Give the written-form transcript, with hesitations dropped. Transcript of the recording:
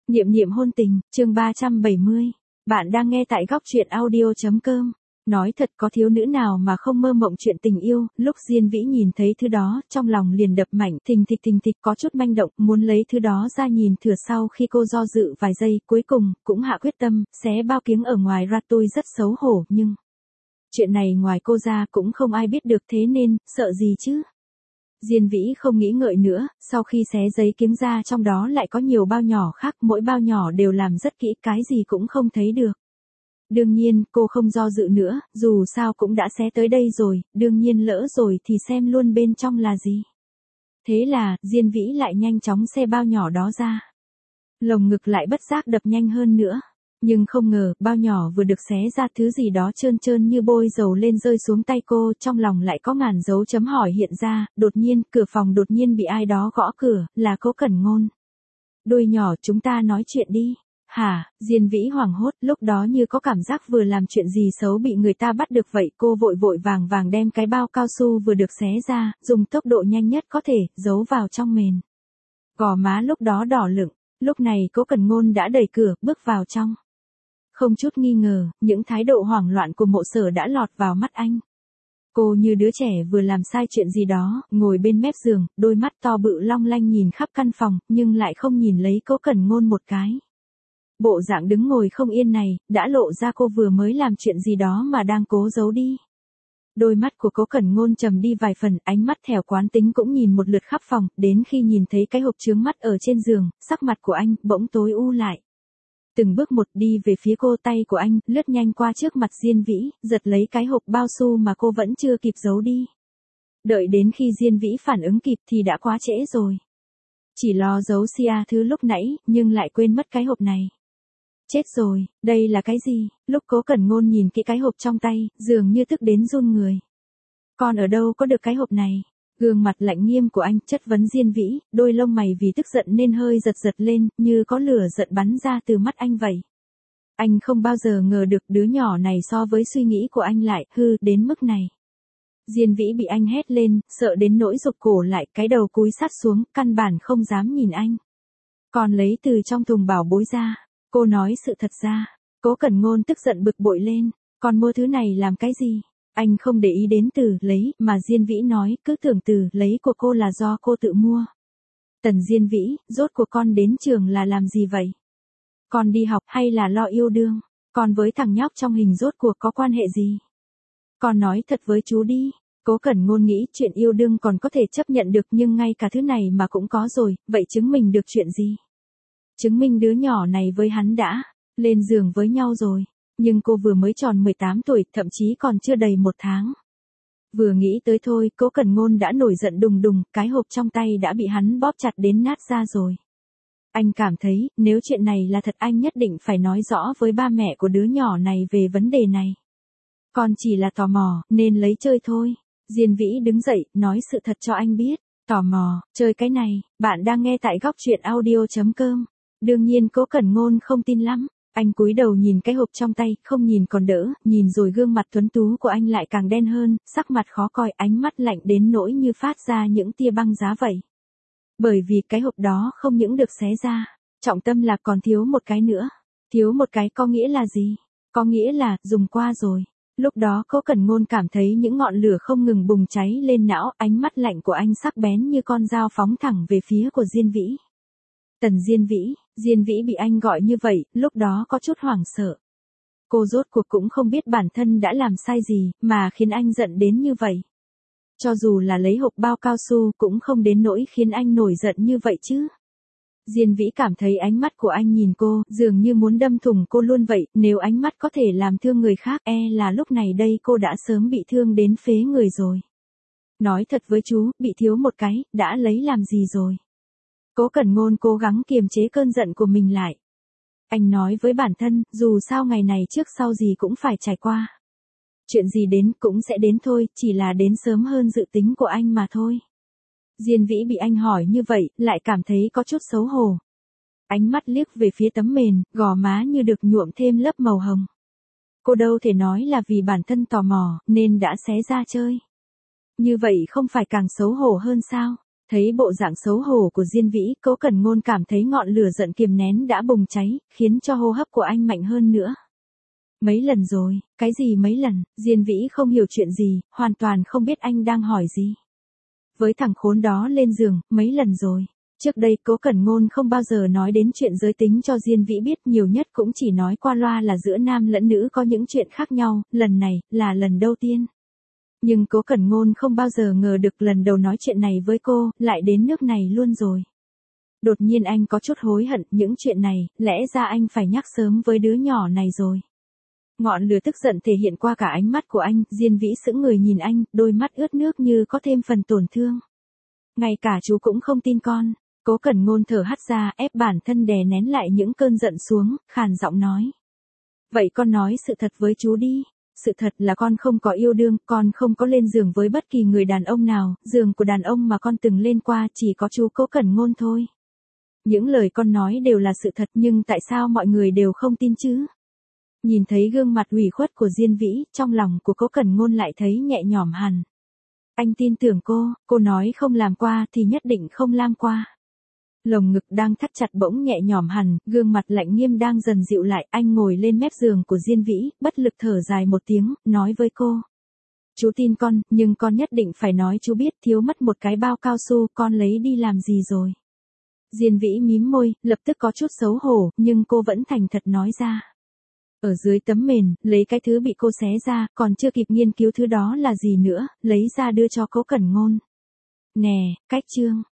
Niệm niệm hôn tình, chương 370. Bạn đang nghe tại góc truyện audio.com. Nói thật, có thiếu nữ nào mà không mơ mộng chuyện tình yêu. Lúc Diên Vĩ nhìn thấy thứ đó, trong lòng liền đập mạnh, thình thịch có chút manh động, muốn lấy thứ đó ra nhìn thử. Sau khi cô do dự vài giây, cuối cùng cũng hạ quyết tâm, xé bao kiếng ở ngoài ra. Tôi rất xấu hổ, nhưng chuyện này ngoài cô ra cũng không ai biết được, thế nên sợ gì chứ. Diên Vĩ không nghĩ ngợi nữa, sau khi xé giấy kiếng ra, trong đó lại có nhiều bao nhỏ khác, mỗi bao nhỏ đều làm rất kỹ, cái gì cũng không thấy được. Đương nhiên, cô không do dự nữa, dù sao cũng đã xé tới đây rồi, đương nhiên lỡ rồi thì xem luôn bên trong là gì. Thế là, Diên Vĩ lại nhanh chóng xé bao nhỏ đó ra. Lồng ngực lại bất giác đập nhanh hơn nữa. Nhưng không ngờ, bao nhỏ vừa được xé ra, thứ gì đó trơn trơn như bôi dầu lên rơi xuống tay cô, trong lòng lại có ngàn dấu chấm hỏi hiện ra. Đột nhiên, cửa phòng đột nhiên bị ai đó gõ cửa, là Cố Cẩn Ngôn. Đôi nhỏ, chúng ta nói chuyện đi. Hả? Diên Vĩ hoảng hốt, lúc đó như có cảm giác vừa làm chuyện gì xấu bị người ta bắt được vậy. Cô vội vàng đem cái bao cao su vừa được xé ra, dùng tốc độ nhanh nhất có thể, giấu vào trong mền. Gò má lúc đó đỏ lựng. Lúc này Cố Cẩn Ngôn đã đẩy cửa, bước vào trong. Không chút nghi ngờ, những thái độ hoảng loạn của Mộ Sở đã lọt vào mắt anh. Cô như đứa trẻ vừa làm sai chuyện gì đó, ngồi bên mép giường, đôi mắt to bự long lanh nhìn khắp căn phòng, nhưng lại không nhìn lấy Cố Cẩn Ngôn một cái. Bộ dạng đứng ngồi không yên này, đã lộ ra cô vừa mới làm chuyện gì đó mà đang cố giấu đi. Đôi mắt của Cố Cẩn Ngôn trầm đi vài phần, ánh mắt theo quán tính cũng nhìn một lượt khắp phòng, đến khi nhìn thấy cái hộp chướng mắt ở trên giường, sắc mặt của anh bỗng tối u lại. Từng bước một đi về phía cô, tay của anh lướt nhanh qua trước mặt Diên Vĩ, giật lấy cái hộp bao su mà cô vẫn chưa kịp giấu đi. Đợi đến khi Diên Vĩ phản ứng kịp thì đã quá trễ rồi. Chỉ lo giấu xia thứ lúc nãy, nhưng lại quên mất cái hộp này. Chết rồi, đây là cái gì? Lúc Cố Cẩn Ngôn nhìn kỹ cái hộp trong tay, dường như tức đến run người. Con ở đâu có được cái hộp này? Gương mặt lạnh nghiêm của anh chất vấn Diên Vĩ, đôi lông mày vì tức giận nên hơi giật lên, như có lửa giận bắn ra từ mắt anh vậy. Anh không bao giờ ngờ được đứa nhỏ này so với suy nghĩ của anh lại hư đến mức này. Diên Vĩ bị anh hét lên, sợ đến nỗi rụt cổ lại, cái đầu cúi sát xuống, căn bản không dám nhìn anh. Còn lấy từ trong thùng bảo bối ra, cô nói sự thật ra. Cố Cẩn Ngôn tức giận bực bội lên, còn mua thứ này làm cái gì? Anh không để ý đến từ lấy, mà Diên Vĩ nói, cứ tưởng từ lấy của cô là do cô tự mua. Tần Diên Vĩ, rốt cuộc con đến trường là làm gì vậy? Con đi học hay là lo yêu đương? Con với thằng nhóc trong hình rốt cuộc có quan hệ gì? Con nói thật với chú đi. Cố Cẩn Ngôn nghĩ chuyện yêu đương còn có thể chấp nhận được, nhưng ngay cả thứ này mà cũng có rồi, vậy chứng minh được chuyện gì? Chứng minh đứa nhỏ này với hắn đã lên giường với nhau rồi. Nhưng cô vừa mới tròn 18 tuổi, thậm chí còn chưa đầy 1 tháng. Vừa nghĩ tới thôi, Cố Cẩn Ngôn đã nổi giận đùng, cái hộp trong tay đã bị hắn bóp chặt đến nát ra rồi. Anh cảm thấy, nếu chuyện này là thật anh nhất định phải nói rõ với ba mẹ của đứa nhỏ này về vấn đề này. Con chỉ là tò mò, nên lấy chơi thôi. Diên Vĩ đứng dậy, nói sự thật cho anh biết. Tò mò, chơi cái này, bạn đang nghe tại góc truyện audio.com. Đương nhiên Cố Cẩn Ngôn không tin lắm. Anh cúi đầu nhìn cái hộp trong tay, không nhìn còn đỡ, nhìn rồi gương mặt tuấn tú của anh lại càng đen hơn, sắc mặt khó coi, ánh mắt lạnh đến nỗi như phát ra những tia băng giá vậy. Bởi vì cái hộp đó không những được xé ra, trọng tâm là còn thiếu một cái nữa. Thiếu một cái có nghĩa là gì? Có nghĩa là, dùng qua rồi. Lúc đó Cố Cẩn Ngôn cảm thấy những ngọn lửa không ngừng bùng cháy lên não, ánh mắt lạnh của anh sắc bén như con dao phóng thẳng về phía của Diên Vĩ. Tần Diên Vĩ, Diên Vĩ bị anh gọi như vậy, lúc đó có chút hoảng sợ. Cô rốt cuộc cũng không biết bản thân đã làm sai gì, mà khiến anh giận đến như vậy. Cho dù là lấy hộp bao cao su cũng không đến nỗi khiến anh nổi giận như vậy chứ. Diên Vĩ cảm thấy ánh mắt của anh nhìn cô, dường như muốn đâm thủng cô luôn vậy, nếu ánh mắt có thể làm thương người khác, là lúc này đây cô đã sớm bị thương đến phế người rồi. Nói thật với chú, bị thiếu một cái, đã lấy làm gì rồi? Cố Cẩn Ngôn cố gắng kiềm chế cơn giận của mình lại. Anh nói với bản thân, dù sao ngày này trước sau gì cũng phải trải qua. Chuyện gì đến cũng sẽ đến thôi, chỉ là đến sớm hơn dự tính của anh mà thôi. Diên Vĩ bị anh hỏi như vậy, lại cảm thấy có chút xấu hổ. Ánh mắt liếc về phía tấm mền, gò má như được nhuộm thêm lớp màu hồng. Cô đâu thể nói là vì bản thân tò mò, nên đã xé ra chơi. Như vậy không phải càng xấu hổ hơn sao? Thấy bộ dạng xấu hổ của Diên Vĩ, Cố Cẩn Ngôn cảm thấy ngọn lửa giận kiềm nén đã bùng cháy, khiến cho hô hấp của anh mạnh hơn nữa. Mấy lần rồi, cái gì mấy lần, Diên Vĩ không hiểu chuyện gì, hoàn toàn không biết anh đang hỏi gì. Với thằng khốn đó lên giường, mấy lần rồi. Trước đây Cố Cẩn Ngôn không bao giờ nói đến chuyện giới tính cho Diên Vĩ biết, nhiều nhất cũng chỉ nói qua loa là giữa nam lẫn nữ có những chuyện khác nhau, lần này, là lần đầu tiên. Nhưng Cố Cẩn Ngôn không bao giờ ngờ được lần đầu nói chuyện này với cô, lại đến nước này luôn rồi. Đột nhiên anh có chút hối hận, những chuyện này, lẽ ra anh phải nhắc sớm với đứa nhỏ này rồi. Ngọn lửa tức giận thể hiện qua cả ánh mắt của anh, Diên Vĩ sững người nhìn anh, đôi mắt ướt nước như có thêm phần tổn thương. Ngay cả chú cũng không tin con. Cố Cẩn Ngôn thở hắt ra, ép bản thân đè nén lại những cơn giận xuống, khàn giọng nói. Vậy con nói sự thật với chú đi. Sự thật là con không có yêu đương, con không có lên giường với bất kỳ người đàn ông nào, giường của đàn ông mà con từng lên qua chỉ có chú Cố Cẩn Ngôn thôi. Những lời con nói đều là sự thật, nhưng tại sao mọi người đều không tin chứ? Nhìn thấy gương mặt ủy khuất của Diên Vĩ, trong lòng của Cố Cẩn Ngôn lại thấy nhẹ nhõm hẳn. Anh tin tưởng cô nói không làm qua thì nhất định không làm qua. Lồng ngực đang thắt chặt bỗng nhẹ nhõm hẳn, gương mặt lạnh nghiêm đang dần dịu lại, anh ngồi lên mép giường của Diên Vĩ, bất lực thở dài một tiếng, nói với cô. Chú tin con, nhưng con nhất định phải nói chú biết thiếu mất một cái bao cao su, con lấy đi làm gì rồi. Diên Vĩ mím môi, lập tức có chút xấu hổ, nhưng cô vẫn thành thật nói ra. Ở dưới tấm mền, lấy cái thứ bị cô xé ra, còn chưa kịp nghiên cứu thứ đó là gì nữa, lấy ra đưa cho Cố Cẩn Ngôn. Nè, cách chương.